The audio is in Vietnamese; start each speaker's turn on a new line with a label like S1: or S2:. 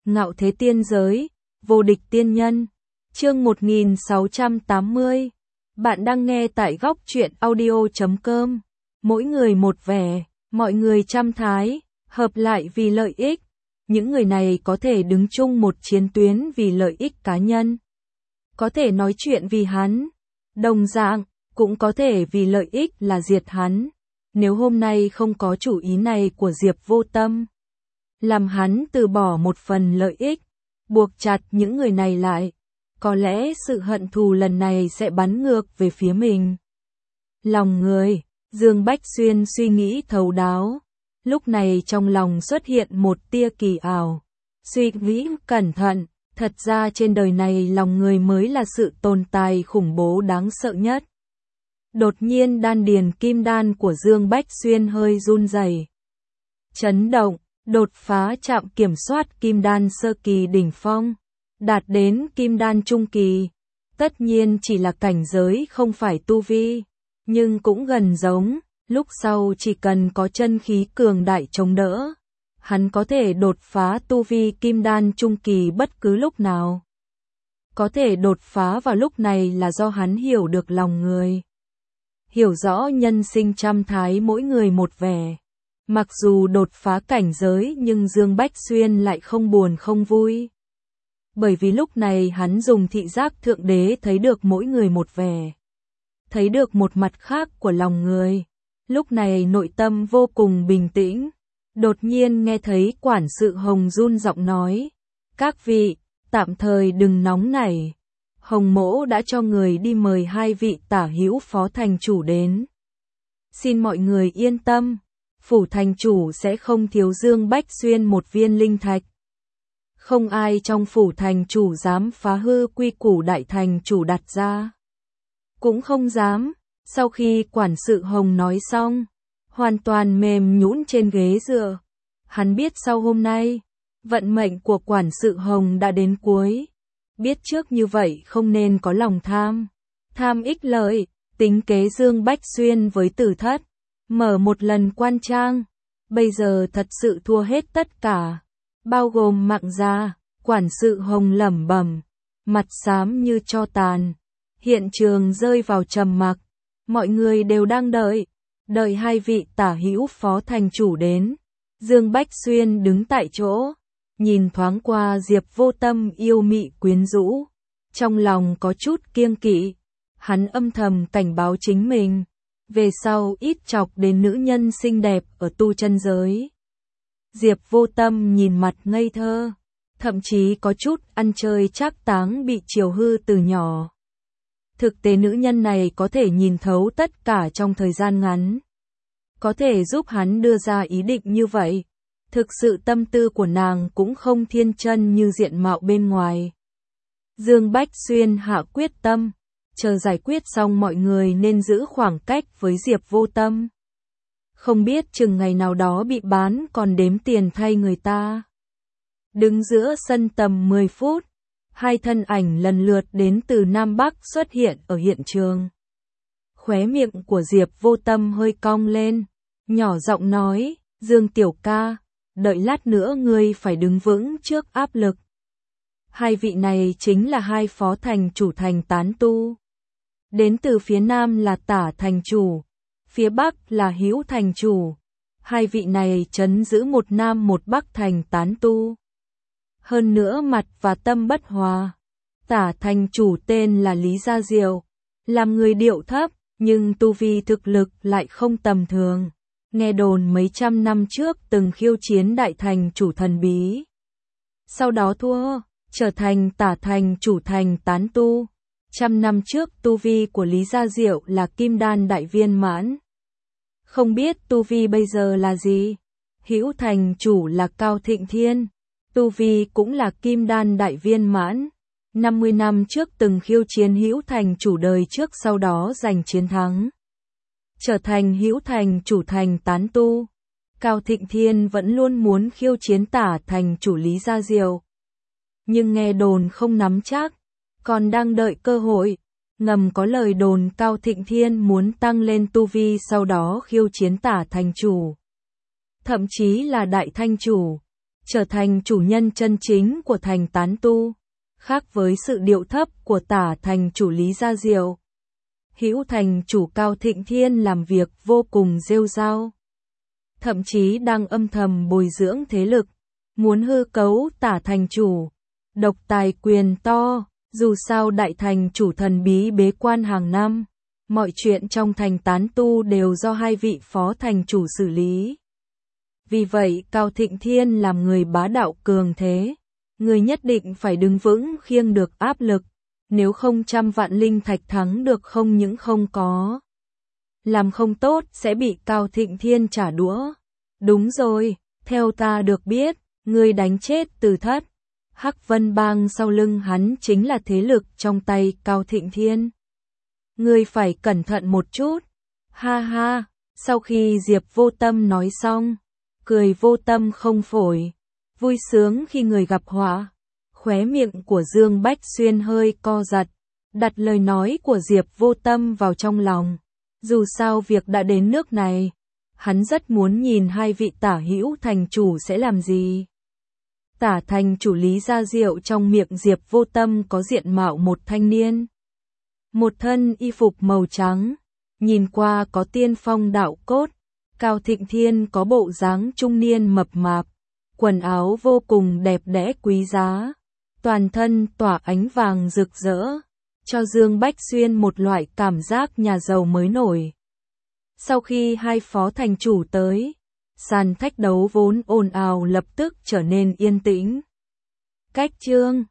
S1: Ngạo thế tiên giới, vô địch tiên nhân. Chương 1680. Bạn đang nghe tại góc truyện audio.com. Mỗi người một vẻ, mọi người trăm thái, hợp lại vì lợi ích. Những người này có thể đứng chung một chiến tuyến vì lợi ích cá nhân. Có thể nói chuyện vì hắn. Đồng dạng, cũng có thể vì lợi ích là diệt hắn. Nếu hôm nay không có chủ ý này của Diệp Vô Tâm, làm hắn từ bỏ một phần lợi ích, buộc chặt những người này lại, có lẽ sự hận thù lần này sẽ bắn ngược về phía mình. Lòng người, Dương Bách Xuyên suy nghĩ thấu đáo. Lúc này trong lòng xuất hiện một tia kỳ ảo. Suy nghĩ cẩn thận, thật ra trên đời này lòng người mới là sự tồn tại khủng bố đáng sợ nhất. Đột nhiên đan điền kim đan của Dương Bách Xuyên hơi run rẩy. Chấn động, đột phá trạm kiểm soát kim đan sơ kỳ đỉnh phong, đạt đến kim đan trung kỳ. Tất nhiên chỉ là cảnh giới không phải tu vi, nhưng cũng gần giống, lúc sau chỉ cần có chân khí cường đại chống đỡ, hắn có thể đột phá tu vi kim đan trung kỳ bất cứ lúc nào. Có thể đột phá vào lúc này là do hắn hiểu được lòng người. Hiểu rõ nhân sinh trăm thái mỗi người một vẻ. Mặc dù đột phá cảnh giới nhưng Dương Bách Xuyên lại không buồn không vui. Bởi vì lúc này hắn dùng thị giác thượng đế thấy được mỗi người một vẻ. Thấy được một mặt khác của lòng người. Lúc này nội tâm vô cùng bình tĩnh. Đột nhiên nghe thấy quản sự Hồng run giọng nói. Các vị, tạm thời đừng nóng nảy. Hồng Mỗ đã cho người đi mời hai vị tả hữu phó thành chủ đến. Xin mọi người yên tâm, phủ thành chủ sẽ không thiếu Dương Bách Xuyên một viên linh thạch. Không ai trong phủ thành chủ dám phá hư quy củ đại thành chủ đặt ra. Cũng không dám. Sau khi quản sự Hồng nói xong, hoàn toàn mềm nhũn trên ghế dựa. Hắn biết sau hôm nay, vận mệnh của quản sự Hồng đã đến cuối. Biết trước như vậy không nên có lòng tham. Tham ích lợi, tính kế Dương Bách Xuyên với Tử Thất. Mở một lần quan trang. Bây giờ thật sự thua hết tất cả. Bao gồm mạng gia, quản sự Hồng lẩm bẩm. Mặt xám như tro tàn. Hiện trường rơi vào trầm mặc. Mọi người đều đang đợi. Đợi hai vị tả hữu phó thành chủ đến. Dương Bách Xuyên đứng tại chỗ. Nhìn thoáng qua Diệp Vô Tâm yêu mị quyến rũ, trong lòng có chút kiêng kỵ, hắn âm thầm cảnh báo chính mình, về sau ít chọc đến nữ nhân xinh đẹp ở tu chân giới. Diệp Vô Tâm nhìn mặt ngây thơ, thậm chí có chút ăn chơi trác táng bị chiều hư từ nhỏ. Thực tế nữ nhân này có thể nhìn thấu tất cả trong thời gian ngắn, có thể giúp hắn đưa ra ý định như vậy. Thực sự tâm tư của nàng cũng không thiên chân như diện mạo bên ngoài. Dương Bách Xuyên hạ quyết tâm, chờ giải quyết xong mọi người nên giữ khoảng cách với Diệp Vô Tâm. Không biết chừng ngày nào đó bị bán còn đếm tiền thay người ta. Đứng giữa sân tầm 10 phút, hai thân ảnh lần lượt đến từ Nam Bắc xuất hiện ở hiện trường. Khóe miệng của Diệp Vô Tâm hơi cong lên, nhỏ giọng nói, Dương tiểu ca, đợi lát nữa ngươi phải đứng vững trước áp lực. Hai vị này chính là hai phó thành chủ thành tán tu. Đến từ phía Nam là Tả thành chủ, phía Bắc là Hữu thành chủ. Hai vị này trấn giữ một Nam một Bắc thành tán tu. Hơn nữa mặt và tâm bất hòa. Tả thành chủ tên là Lý Gia Diệu, làm người điệu thấp, nhưng tu vi thực lực lại không tầm thường. Nghe đồn mấy trăm năm trước từng khiêu chiến đại thành chủ thần bí. Sau đó thua, trở thành Tả thành chủ thành tán tu. Trăm năm trước tu vi của Lý Gia Diệu là kim đan đại viên mãn. Không biết tu vi bây giờ là gì? Hữu thành chủ là Cao Thịnh Thiên. Tu vi cũng là kim đan đại viên mãn. 50 năm trước từng khiêu chiến Hữu thành chủ đời trước sau đó giành chiến thắng. Trở thành Hữu thành chủ thành tán tu. Cao Thịnh Thiên vẫn luôn muốn khiêu chiến Tả thành chủ Lý Gia Diệu. Nhưng nghe đồn không nắm chắc, còn đang đợi cơ hội. Ngầm có lời đồn Cao Thịnh Thiên muốn tăng lên tu vi sau đó khiêu chiến Tả thành chủ. Thậm chí là đại thanh chủ. trở thành chủ nhân chân chính của thành tán tu, khác với sự điệu thấp của Tả thành chủ Lý Gia Diệu. Hữu thành chủ Cao Thịnh Thiên làm việc vô cùng rêu rao, thậm chí đang âm thầm bồi dưỡng thế lực, muốn hư cấu Tả thành chủ, độc tài quyền to. Dù sao đại thành chủ thần bí bế quan hàng năm, mọi chuyện trong thành tán tu đều do hai vị phó thành chủ xử lý. Vì vậy Cao Thịnh Thiên làm người bá đạo cường thế, người nhất định phải đứng vững khiêng được áp lực, nếu không 100 vạn linh thạch thắng được không những không có. Làm không tốt sẽ bị Cao Thịnh Thiên trả đũa. Đúng rồi, theo ta được biết, người đánh chết Từ Thất. Hắc Vân Bang sau lưng hắn chính là thế lực trong tay Cao Thịnh Thiên. Ngươi phải cẩn thận một chút. Ha ha, sau khi Diệp Vô Tâm nói xong, cười vô tâm không phổi, vui sướng khi người gặp họa. Khóe miệng của Dương Bách Xuyên hơi co giật, đặt lời nói của Diệp Vô Tâm vào trong lòng. Dù sao việc đã đến nước này, hắn rất muốn nhìn hai vị Tả hữu thành chủ sẽ làm gì. Tả thành chủ Lý Gia Diệu trong miệng Diệp Vô Tâm có diện mạo một thanh niên. Một thân y phục màu trắng, nhìn qua có tiên phong đạo cốt. Cao Thịnh Thiên có bộ dáng trung niên mập mạp, quần áo vô cùng đẹp đẽ quý giá, toàn thân tỏa ánh vàng rực rỡ, cho Dương Bách Xuyên một loại cảm giác nhà giàu mới nổi. Sau khi hai phó thành chủ tới, sàn thách đấu vốn ồn ào lập tức trở nên yên tĩnh. Cách chương